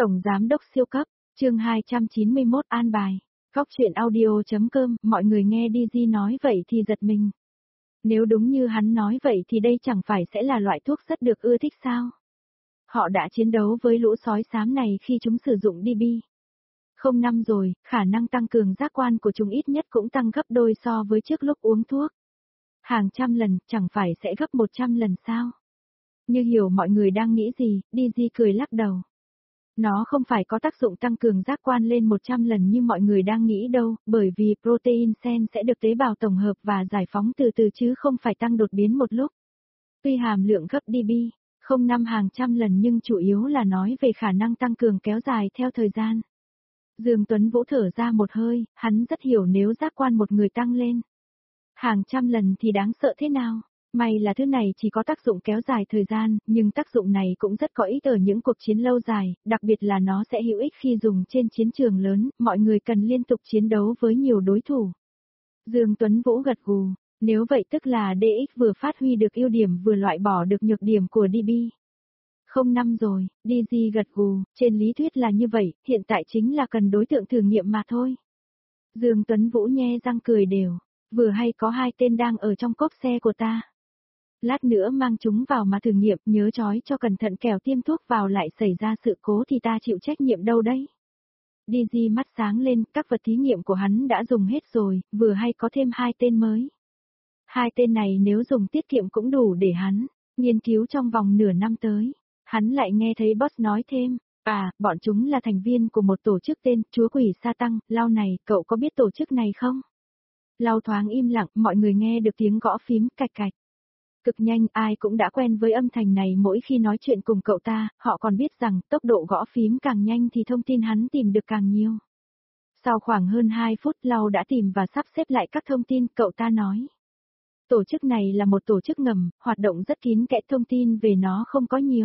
Tổng Giám đốc siêu cấp, chương 291 an bài. Góc chuyện audio.com, mọi người nghe DG nói vậy thì giật mình. Nếu đúng như hắn nói vậy thì đây chẳng phải sẽ là loại thuốc rất được ưa thích sao? Họ đã chiến đấu với lũ sói xám này khi chúng sử dụng DB. Không năm rồi, khả năng tăng cường giác quan của chúng ít nhất cũng tăng gấp đôi so với trước lúc uống thuốc. Hàng trăm lần, chẳng phải sẽ gấp 100 lần sao? Như hiểu mọi người đang nghĩ gì, DG cười lắc đầu. Nó không phải có tác dụng tăng cường giác quan lên 100 lần như mọi người đang nghĩ đâu, bởi vì protein sen sẽ được tế bào tổng hợp và giải phóng từ từ chứ không phải tăng đột biến một lúc. Tuy hàm lượng gấp DB, không năm hàng trăm lần nhưng chủ yếu là nói về khả năng tăng cường kéo dài theo thời gian. Dương Tuấn Vũ thở ra một hơi, hắn rất hiểu nếu giác quan một người tăng lên. Hàng trăm lần thì đáng sợ thế nào? May là thứ này chỉ có tác dụng kéo dài thời gian, nhưng tác dụng này cũng rất có ích ở những cuộc chiến lâu dài, đặc biệt là nó sẽ hữu ích khi dùng trên chiến trường lớn, mọi người cần liên tục chiến đấu với nhiều đối thủ. Dương Tuấn Vũ gật gù, nếu vậy tức là DX vừa phát huy được ưu điểm vừa loại bỏ được nhược điểm của DB. Không năm rồi, DG gật gù, trên lý thuyết là như vậy, hiện tại chính là cần đối tượng thử nghiệm mà thôi. Dương Tuấn Vũ nhe răng cười đều, vừa hay có hai tên đang ở trong cốp xe của ta. Lát nữa mang chúng vào mà thử nghiệm, nhớ trói cho cẩn thận kẻo tiêm thuốc vào lại xảy ra sự cố thì ta chịu trách nhiệm đâu đấy. DG mắt sáng lên, các vật thí nghiệm của hắn đã dùng hết rồi, vừa hay có thêm hai tên mới. Hai tên này nếu dùng tiết kiệm cũng đủ để hắn nghiên cứu trong vòng nửa năm tới. Hắn lại nghe thấy boss nói thêm, bọn chúng là thành viên của một tổ chức tên Chúa Quỷ Sa Tăng, Lau này, cậu có biết tổ chức này không? Lau thoáng im lặng, mọi người nghe được tiếng gõ phím cạch cạch. Cực nhanh, ai cũng đã quen với âm thanh này mỗi khi nói chuyện cùng cậu ta, họ còn biết rằng tốc độ gõ phím càng nhanh thì thông tin hắn tìm được càng nhiều. Sau khoảng hơn 2 phút Lau đã tìm và sắp xếp lại các thông tin, cậu ta nói. Tổ chức này là một tổ chức ngầm, hoạt động rất kín kẽ, thông tin về nó không có nhiều.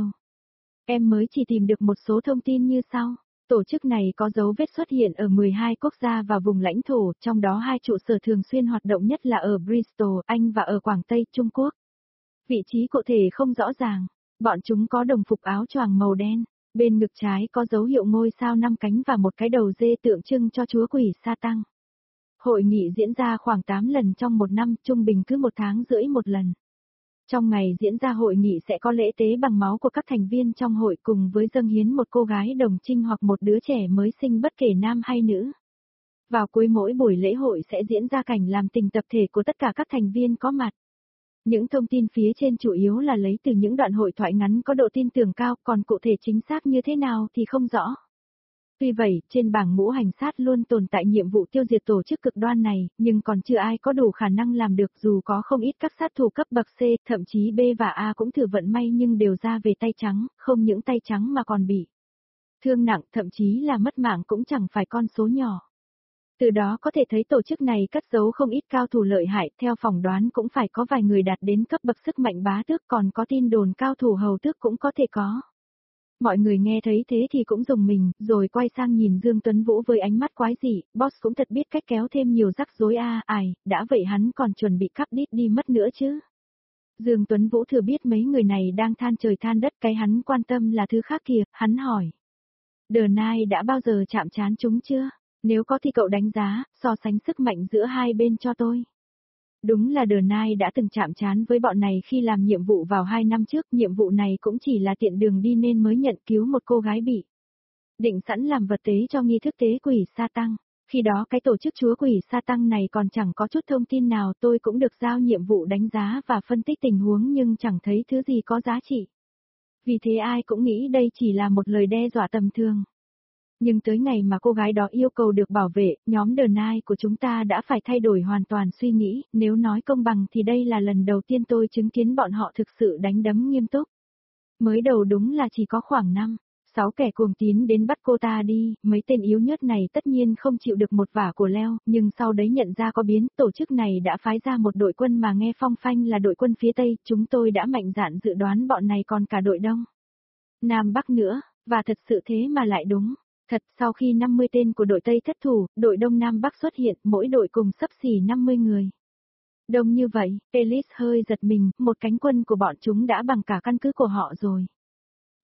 Em mới chỉ tìm được một số thông tin như sau. Tổ chức này có dấu vết xuất hiện ở 12 quốc gia và vùng lãnh thổ, trong đó hai trụ sở thường xuyên hoạt động nhất là ở Bristol, Anh và ở Quảng Tây, Trung Quốc. Vị trí cụ thể không rõ ràng. Bọn chúng có đồng phục áo choàng màu đen. Bên ngực trái có dấu hiệu ngôi sao 5 cánh và một cái đầu dê tượng trưng cho Chúa Quỷ Sa Tăng. Hội nghị diễn ra khoảng 8 lần trong một năm, trung bình cứ 1 tháng rưỡi một lần. Trong ngày diễn ra hội nghị sẽ có lễ tế bằng máu của các thành viên trong hội cùng với dâng hiến một cô gái đồng trinh hoặc một đứa trẻ mới sinh bất kể nam hay nữ. Vào cuối mỗi buổi lễ hội sẽ diễn ra cảnh làm tình tập thể của tất cả các thành viên có mặt. Những thông tin phía trên chủ yếu là lấy từ những đoạn hội thoại ngắn có độ tin tưởng cao, còn cụ thể chính xác như thế nào thì không rõ. Tuy vậy, trên bảng ngũ hành sát luôn tồn tại nhiệm vụ tiêu diệt tổ chức cực đoan này, nhưng còn chưa ai có đủ khả năng làm được dù có không ít các sát thủ cấp bậc C, thậm chí B và A cũng thử vận may nhưng đều ra về tay trắng, không những tay trắng mà còn bị thương nặng, thậm chí là mất mạng cũng chẳng phải con số nhỏ. Từ đó có thể thấy tổ chức này cất giấu không ít cao thủ lợi hại, theo phỏng đoán cũng phải có vài người đạt đến cấp bậc sức mạnh bá tước, còn có tin đồn cao thủ hầu tước cũng có thể có. Mọi người nghe thấy thế thì cũng rùng mình, rồi quay sang nhìn Dương Tuấn Vũ với ánh mắt quái dị, boss cũng thật biết cách kéo thêm nhiều rắc rối đã vậy hắn còn chuẩn bị cắp đít đi mất nữa chứ. Dương Tuấn Vũ thừa biết mấy người này đang than trời than đất, cái hắn quan tâm là thứ khác kìa, hắn hỏi. The Knight đã bao giờ chạm trán chúng chưa? Nếu có thì cậu đánh giá, so sánh sức mạnh giữa hai bên cho tôi. Đúng là The Knight đã từng chạm trán với bọn này khi làm nhiệm vụ vào 2 năm trước, nhiệm vụ này cũng chỉ là tiện đường đi nên mới nhận cứu một cô gái bị định sẵn làm vật tế cho nghi thức tế quỷ Sa Tăng. Khi đó cái tổ chức Chúa Quỷ Sa Tăng này còn chẳng có chút thông tin nào, tôi cũng được giao nhiệm vụ đánh giá và phân tích tình huống nhưng chẳng thấy thứ gì có giá trị. Vì thế ai cũng nghĩ đây chỉ là một lời đe dọa tầm thường. Nhưng tới ngày mà cô gái đó yêu cầu được bảo vệ, nhóm The Knight của chúng ta đã phải thay đổi hoàn toàn suy nghĩ, nếu nói công bằng thì đây là lần đầu tiên tôi chứng kiến bọn họ thực sự đánh đấm nghiêm túc. Mới đầu đúng là chỉ có khoảng 5-6 kẻ cuồng tín đến bắt cô ta đi, mấy tên yếu nhớt này tất nhiên không chịu được một vả của leo, nhưng sau đấy nhận ra có biến, tổ chức này đã phái ra một đội quân mà nghe phong phanh là đội quân phía Tây, chúng tôi đã mạnh dạn dự đoán bọn này còn cả đội Đông Nam Bắc nữa, và thật sự thế mà lại đúng. Thật, sau khi 50 tên của đội Tây thất thủ, đội Đông Nam Bắc xuất hiện, mỗi đội cùng xấp xỉ 50 người. Đông như vậy, Ellis hơi giật mình, một cánh quân của bọn chúng đã bằng cả căn cứ của họ rồi.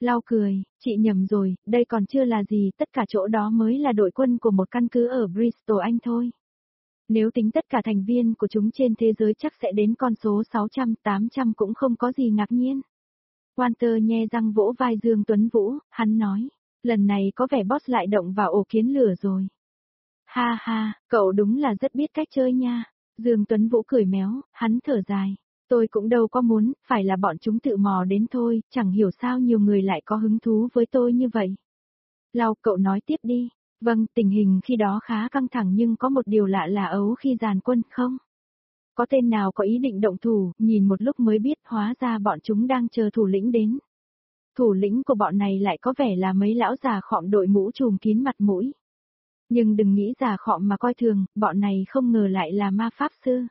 Lau cười, chị nhầm rồi, đây còn chưa là gì, tất cả chỗ đó mới là đội quân của một căn cứ ở Bristol Anh thôi. Nếu tính tất cả thành viên của chúng trên thế giới chắc sẽ đến con số 600, 800 cũng không có gì ngạc nhiên. Walter nhe răng vỗ vai Dương Tuấn Vũ, hắn nói, lần này có vẻ boss lại động vào ổ kiến lửa rồi. Ha ha, cậu đúng là rất biết cách chơi nha. Dương Tuấn Vũ cười méo, hắn thở dài. Tôi cũng đâu có muốn, phải là bọn chúng tự mò đến thôi, chẳng hiểu sao nhiều người lại có hứng thú với tôi như vậy. Lau, cậu nói tiếp đi. Vâng, tình hình khi đó khá căng thẳng nhưng có một điều lạ là ấu khi dàn quân không? Có tên nào có ý định động thủ, nhìn một lúc mới biết hóa ra bọn chúng đang chờ thủ lĩnh đến. Thủ lĩnh của bọn này lại có vẻ là mấy lão già khọm đội mũ trùm kín mặt mũi. Nhưng đừng nghĩ già khọm mà coi thường, bọn này không ngờ lại là ma pháp sư.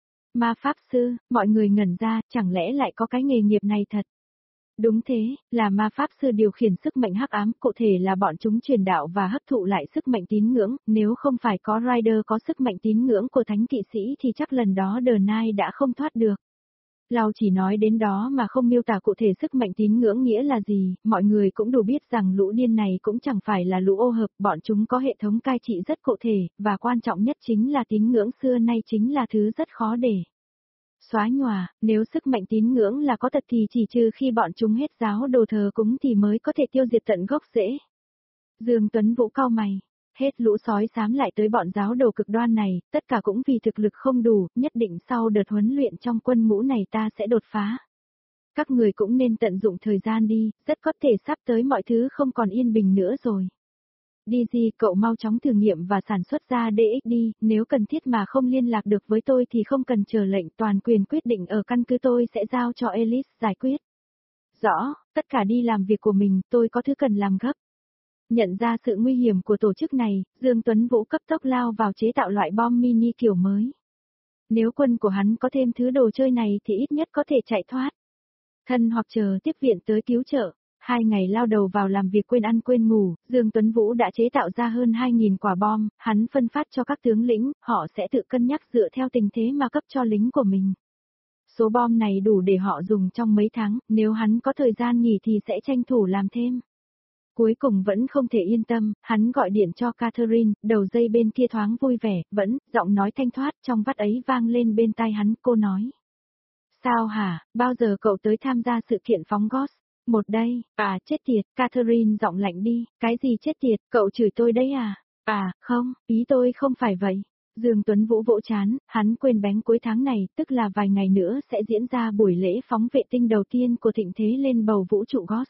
Ma pháp sư, mọi người ngẩn ra, chẳng lẽ lại có cái nghề nghiệp này thật? Đúng thế, là ma pháp sư điều khiển sức mạnh hắc ám, cụ thể là bọn chúng truyền đạo và hấp thụ lại sức mạnh tín ngưỡng, nếu không phải có Rider có sức mạnh tín ngưỡng của thánh kỵ sĩ thì chắc lần đó The Knight đã không thoát được. Lau chỉ nói đến đó mà không miêu tả cụ thể sức mạnh tín ngưỡng nghĩa là gì, mọi người cũng đủ biết rằng lũ điên này cũng chẳng phải là lũ ô hợp, bọn chúng có hệ thống cai trị rất cụ thể, và quan trọng nhất chính là tín ngưỡng xưa nay chính là thứ rất khó để xóa nhòa, nếu sức mạnh tín ngưỡng là có thật thì chỉ trừ khi bọn chúng hết giáo đồ thờ cúng thì mới có thể tiêu diệt tận gốc rễ. Dương Tuấn Vũ cau mày, hết lũ sói xám lại tới bọn giáo đồ cực đoan này, tất cả cũng vì thực lực không đủ, nhất định sau đợt huấn luyện trong quân ngũ này ta sẽ đột phá. Các người cũng nên tận dụng thời gian đi, rất có thể sắp tới mọi thứ không còn yên bình nữa rồi. DG, cậu mau chóng thử nghiệm và sản xuất ra DX đi, nếu cần thiết mà không liên lạc được với tôi thì không cần chờ lệnh, toàn quyền quyết định ở căn cứ tôi sẽ giao cho Ellis giải quyết. Rõ, tất cả đi làm việc của mình, tôi có thứ cần làm gấp. Nhận ra sự nguy hiểm của tổ chức này, Dương Tuấn Vũ cấp tốc lao vào chế tạo loại bom mini kiểu mới. Nếu quân của hắn có thêm thứ đồ chơi này thì ít nhất có thể chạy thoát. Thân hoặc chờ tiếp viện tới cứu trợ. 2 ngày lao đầu vào làm việc quên ăn quên ngủ, Dương Tuấn Vũ đã chế tạo ra hơn 2.000 quả bom, hắn phân phát cho các tướng lĩnh, họ sẽ tự cân nhắc dựa theo tình thế mà cấp cho lính của mình. Số bom này đủ để họ dùng trong mấy tháng, nếu hắn có thời gian nghỉ thì sẽ tranh thủ làm thêm. Cuối cùng vẫn không thể yên tâm, hắn gọi điện cho Catherine, đầu dây bên kia thoáng vui vẻ, vẫn, giọng nói thanh thoát trong vắt ấy vang lên bên tai hắn, cô nói. Sao hả, bao giờ cậu tới tham gia sự kiện phóng gót? Một đây, chết tiệt, Catherine giọng lạnh đi, cái gì chết tiệt, cậu chửi tôi đấy à? Không, ý tôi không phải vậy. Dương Tuấn Vũ vỗ chán, hắn quên bén cuối tháng này, tức là vài ngày nữa sẽ diễn ra buổi lễ phóng vệ tinh đầu tiên của thịnh thế lên bầu vũ trụ Ghost.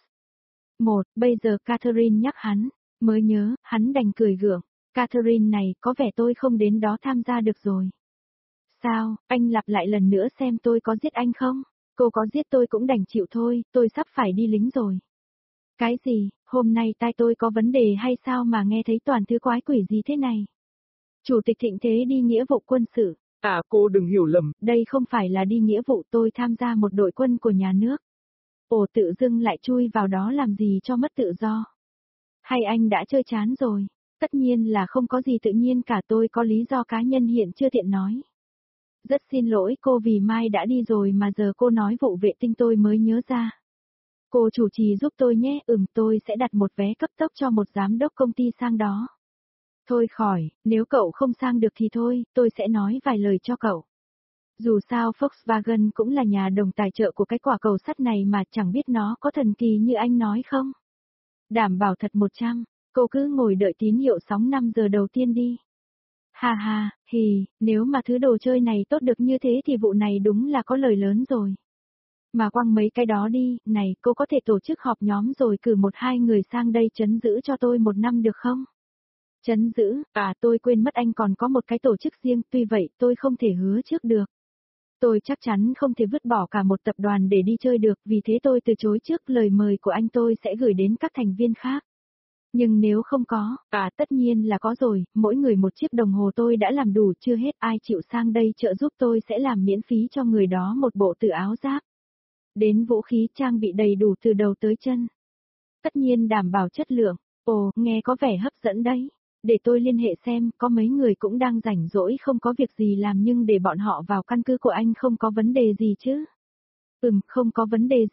Bây giờ Catherine nhắc hắn, mới nhớ, hắn đành cười gượng. Catherine này, có vẻ tôi không đến đó tham gia được rồi. Sao, anh lặp lại lần nữa xem tôi có giết anh không? Cô có giết tôi cũng đành chịu thôi, tôi sắp phải đi lính rồi. Cái gì, hôm nay tai tôi có vấn đề hay sao mà nghe thấy toàn thứ quái quỷ gì thế này? Chủ tịch thịnh thế đi nghĩa vụ quân sự. Cô đừng hiểu lầm. Đây không phải là đi nghĩa vụ, tôi tham gia một đội quân của nhà nước. Ồ, tự dưng lại chui vào đó làm gì cho mất tự do. Hay anh đã chơi chán rồi? Tất nhiên là không có gì tự nhiên cả, tôi có lý do cá nhân hiện chưa tiện nói. Rất xin lỗi cô vì mai đã đi rồi mà giờ cô nói vụ vệ tinh tôi mới nhớ ra. Cô chủ trì giúp tôi nhé, tôi sẽ đặt một vé cấp tốc cho một giám đốc công ty sang đó. Thôi khỏi, nếu cậu không sang được thì thôi, tôi sẽ nói vài lời cho cậu. Dù sao Volkswagen cũng là nhà đồng tài trợ của cái quả cầu sắt này mà chẳng biết nó có thần kỳ như anh nói không. Đảm bảo thật 100, cô cứ ngồi đợi tín hiệu sóng 5 giờ đầu tiên đi. Ha ha, nếu mà thứ đồ chơi này tốt được như thế thì vụ này đúng là có lời lớn rồi. Mà quăng mấy cái đó đi, này, cô có thể tổ chức họp nhóm rồi cử 1-2 người sang đây trấn giữ cho tôi 1 năm được không? Trấn giữ, tôi quên mất anh còn có một cái tổ chức riêng, tuy vậy tôi không thể hứa trước được. Tôi chắc chắn không thể vứt bỏ cả một tập đoàn để đi chơi được, vì thế tôi từ chối trước lời mời của anh, tôi sẽ gửi đến các thành viên khác. Nhưng nếu không có, tất nhiên là có rồi, mỗi người một chiếc đồng hồ tôi đã làm đủ, chưa hết, ai chịu sang đây trợ giúp tôi sẽ làm miễn phí cho người đó một bộ từ áo giáp. Đến vũ khí trang bị đầy đủ từ đầu tới chân. Tất nhiên đảm bảo chất lượng. Ồ, nghe có vẻ hấp dẫn đấy. Để tôi liên hệ xem, có mấy người cũng đang rảnh rỗi không có việc gì làm, nhưng để bọn họ vào căn cứ của anh không có vấn đề gì chứ? Không có vấn đề gì.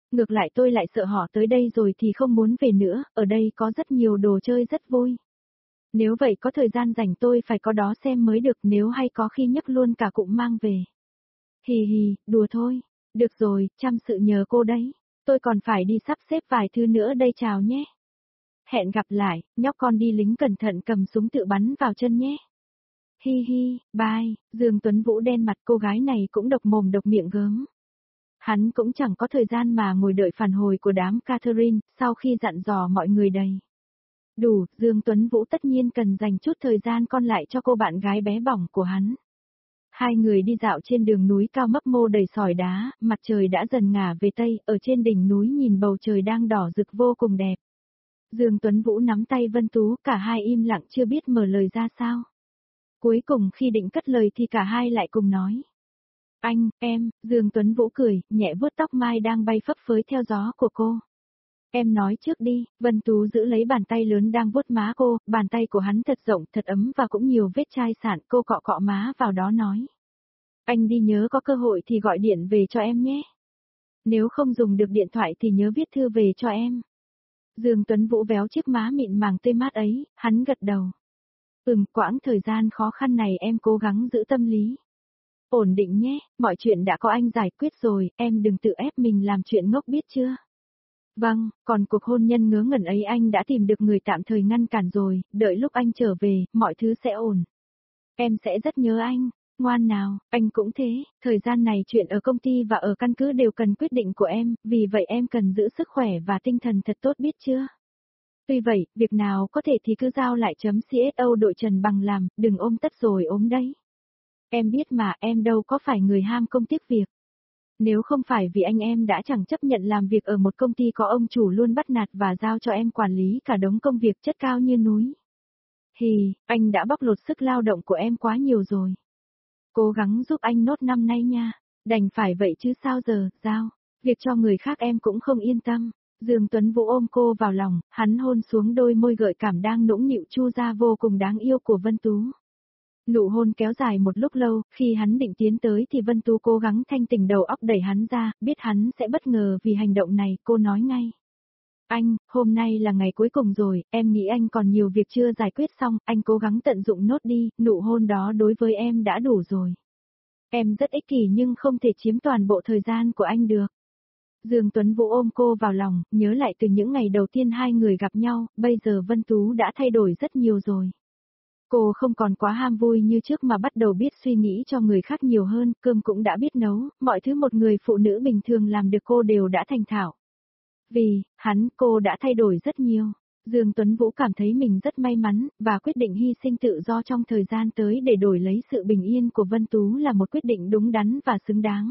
Ngược lại tôi lại sợ họ tới đây rồi thì không muốn về nữa, ở đây có rất nhiều đồ chơi rất vui. Nếu vậy có thời gian rảnh tôi phải có đó xem mới được, nếu hay có khi nhấc luôn cả cụm mang về. Hì hì, đùa thôi. Được rồi, chăm sự nhờ cô đấy. Tôi còn phải đi sắp xếp vài thứ nữa đây, chào nhé. Hẹn gặp lại, nhóc con đi lính cẩn thận cầm súng tự bắn vào chân nhé. Hi hi, bye. Dương Tuấn Vũ đen mặt, cô gái này cũng độc mồm độc miệng gớm. Hắn cũng chẳng có thời gian mà ngồi đợi phản hồi của đám Catherine, sau khi dặn dò mọi người đầy đủ, Dương Tuấn Vũ tất nhiên cần dành chút thời gian còn lại cho cô bạn gái bé bỏng của hắn. Hai người đi dạo trên đường núi cao mấp mô đầy sỏi đá, mặt trời đã dần ngả về tây, ở trên đỉnh núi nhìn bầu trời đang đỏ rực vô cùng đẹp. Dương Tuấn Vũ nắm tay Vân Tú, cả hai im lặng chưa biết mở lời ra sao. Cuối cùng khi định cất lời thì cả hai lại cùng nói. Anh, em, Dương Tuấn Vũ cười, nhẹ vuốt tóc mai đang bay phấp phới theo gió của cô. Em nói trước đi, Vân Tú giữ lấy bàn tay lớn đang vuốt má cô, bàn tay của hắn thật rộng, thật ấm và cũng nhiều vết chai sạn, cô cọ cọ má vào đó nói. Anh đi nhớ có cơ hội thì gọi điện về cho em nhé. Nếu không dùng được điện thoại thì nhớ viết thư về cho em. Dương Tuấn Vũ véo chiếc má mịn màng tươi mát ấy, hắn gật đầu. Quãng thời gian khó khăn này em cố gắng giữ tâm lý. Ổn định nhé, mọi chuyện đã có anh giải quyết rồi, em đừng tự ép mình làm chuyện ngốc biết chưa? Vâng, còn cuộc hôn nhân ngớ ngẩn ấy anh đã tìm được người tạm thời ngăn cản rồi, đợi lúc anh trở về, mọi thứ sẽ ổn. Em sẽ rất nhớ anh, ngoan nào, anh cũng thế, thời gian này chuyện ở công ty và ở căn cứ đều cần quyết định của em, vì vậy em cần giữ sức khỏe và tinh thần thật tốt biết chưa? Tuy vậy, việc nào có thể thì cứ giao lại CSO đội Trần Bằng làm, đừng ôm tất rồi ốm đấy. Em biết mà, em đâu có phải người ham công tiếc việc. Nếu không phải vì anh em đã chẳng chấp nhận làm việc ở một công ty có ông chủ luôn bắt nạt và giao cho em quản lý cả đống công việc chất cao như núi. Hì, anh đã bóc lột sức lao động của em quá nhiều rồi. Cố gắng giúp anh nốt năm nay nha. Đành phải vậy chứ sao giờ, giao. Việc cho người khác em cũng không yên tâm. Dương Tuấn Vũ ôm cô vào lòng, hắn hôn xuống đôi môi gợi cảm đang nũng nịu chu ra vô cùng đáng yêu của Vân Tú. Nụ hôn kéo dài một lúc lâu, khi hắn định tiến tới thì Vân Tú cố gắng thanh tỉnh đầu óc đẩy hắn ra, biết hắn sẽ bất ngờ vì hành động này, cô nói ngay. Anh, hôm nay là ngày cuối cùng rồi, em nghĩ anh còn nhiều việc chưa giải quyết xong, anh cố gắng tận dụng nốt đi, nụ hôn đó đối với em đã đủ rồi. Em rất ích kỷ nhưng không thể chiếm toàn bộ thời gian của anh được. Dương Tuấn Vũ ôm cô vào lòng, nhớ lại từ những ngày đầu tiên hai người gặp nhau, bây giờ Vân Tú đã thay đổi rất nhiều rồi. Cô không còn quá ham vui như trước mà bắt đầu biết suy nghĩ cho người khác nhiều hơn, cơm cũng đã biết nấu, mọi thứ một người phụ nữ bình thường làm được cô đều đã thành thạo. Vì, hắn, cô đã thay đổi rất nhiều. Dương Tuấn Vũ cảm thấy mình rất may mắn, và quyết định hy sinh tự do trong thời gian tới để đổi lấy sự bình yên của Vân Tú là một quyết định đúng đắn và xứng đáng.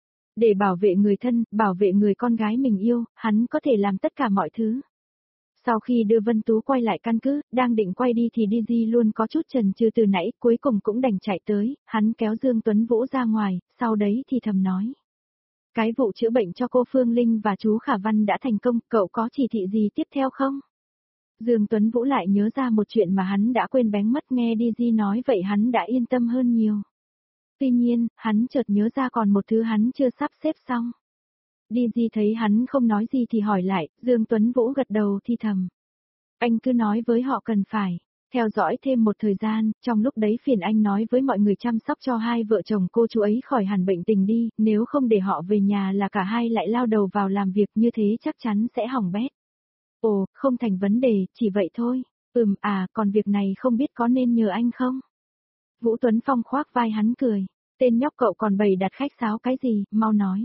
Để bảo vệ người thân, bảo vệ người con gái mình yêu, hắn có thể làm tất cả mọi thứ. Sau khi đưa Vân Tú quay lại căn cứ, đang định quay đi thì Digi luôn có chút chần chừ từ nãy, cuối cùng cũng đành chạy tới, hắn kéo Dương Tuấn Vũ ra ngoài, sau đấy thì thầm nói. Cái vụ chữa bệnh cho cô Phương Linh và chú Khả Văn đã thành công, cậu có chỉ thị gì tiếp theo không? Dương Tuấn Vũ lại nhớ ra một chuyện mà hắn đã quên bén mất, nghe Digi nói vậy hắn đã yên tâm hơn nhiều. Tuy nhiên, hắn chợt nhớ ra còn một thứ hắn chưa sắp xếp xong. Digi thấy hắn không nói gì thì hỏi lại, Dương Tuấn Vũ gật đầu thì thầm. Anh cứ nói với họ cần phải theo dõi thêm một thời gian, trong lúc đấy phiền anh nói với mọi người chăm sóc cho hai vợ chồng cô chú ấy khỏi hẳn bệnh tình đi, nếu không để họ về nhà là cả hai lại lao đầu vào làm việc như thế chắc chắn sẽ hỏng bét. Ồ, không thành vấn đề, chỉ vậy thôi. Còn việc này không biết có nên nhờ anh không? Vũ Tuấn Phong khoác vai hắn cười. Tên nhóc cậu còn bày đặt khách sáo cái gì, mau nói.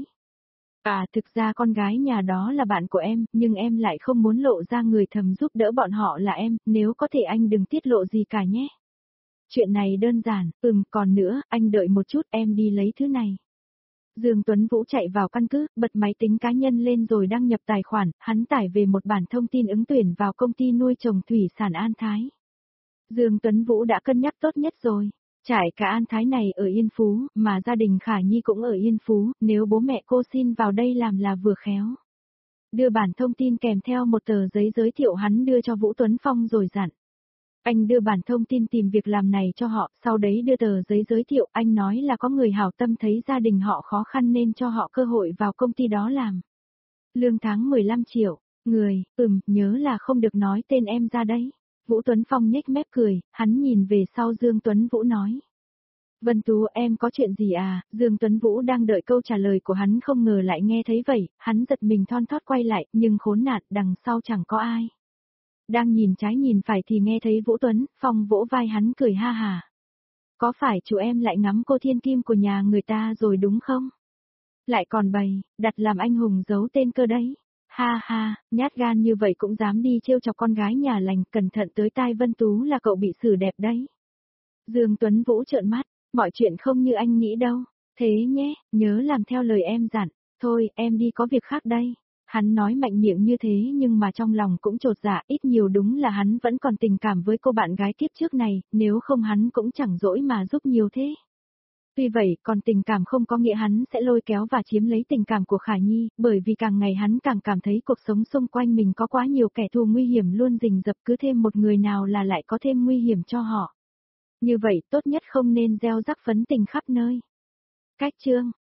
Thực ra con gái nhà đó là bạn của em, nhưng em lại không muốn lộ ra, người thầm giúp đỡ bọn họ là em, nếu có thể anh đừng tiết lộ gì cả nhé. Chuyện này đơn giản, còn nữa, anh đợi một chút em đi lấy thứ này. Dương Tuấn Vũ chạy vào căn cứ, bật máy tính cá nhân lên rồi đăng nhập tài khoản, hắn tải về một bản thông tin ứng tuyển vào công ty nuôi trồng thủy sản An Thái. Dương Tuấn Vũ đã cân nhắc tốt nhất rồi. Trải cả An Thái này ở Yên Phú, mà gia đình Khả Nhi cũng ở Yên Phú, nếu bố mẹ cô xin vào đây làm là vừa khéo. Đưa bản thông tin kèm theo một tờ giấy giới thiệu hắn đưa cho Vũ Tuấn Phong rồi dặn. Anh đưa bản thông tin tìm việc làm này cho họ, sau đấy đưa tờ giấy giới thiệu, anh nói là có người hảo tâm thấy gia đình họ khó khăn nên cho họ cơ hội vào công ty đó làm. Lương tháng 15 triệu, người, nhớ là không được nói tên em ra đấy. Vũ Tuấn Phong nhếch mép cười, hắn nhìn về sau Dương Tuấn Vũ nói. Vân Tú em có chuyện gì à, Dương Tuấn Vũ đang đợi câu trả lời của hắn không ngờ lại nghe thấy vậy, hắn giật mình thon thót quay lại, nhưng khốn nạn đằng sau chẳng có ai. Đang nhìn trái nhìn phải thì nghe thấy Vũ Tuấn Phong vỗ vai hắn cười ha hà. Có phải chủ em lại ngắm cô thiên kim của nhà người ta rồi đúng không? Lại còn bày, đặt làm anh hùng giấu tên cơ đấy. Ha ha, nhát gan như vậy cũng dám đi trêu chọc con gái nhà lành, cẩn thận tới tai Vân Tú là cậu bị xử đẹp đấy. Dương Tuấn Vũ trợn mắt, mọi chuyện không như anh nghĩ đâu. Thế nhé, nhớ làm theo lời em dặn. Thôi, em đi có việc khác đây. Hắn nói mạnh miệng như thế nhưng mà trong lòng cũng chột dạ, ít nhiều đúng là hắn vẫn còn tình cảm với cô bạn gái kiếp trước này, nếu không hắn cũng chẳng dỗi mà giúp nhiều thế. Tuy vậy, còn tình cảm không có nghĩa hắn sẽ lôi kéo và chiếm lấy tình cảm của Khả Nhi, bởi vì càng ngày hắn càng cảm thấy cuộc sống xung quanh mình có quá nhiều kẻ thù nguy hiểm luôn rình rập, cứ thêm một người nào là lại có thêm nguy hiểm cho họ. Như vậy tốt nhất không nên gieo rắc phấn tình khắp nơi. Cách chương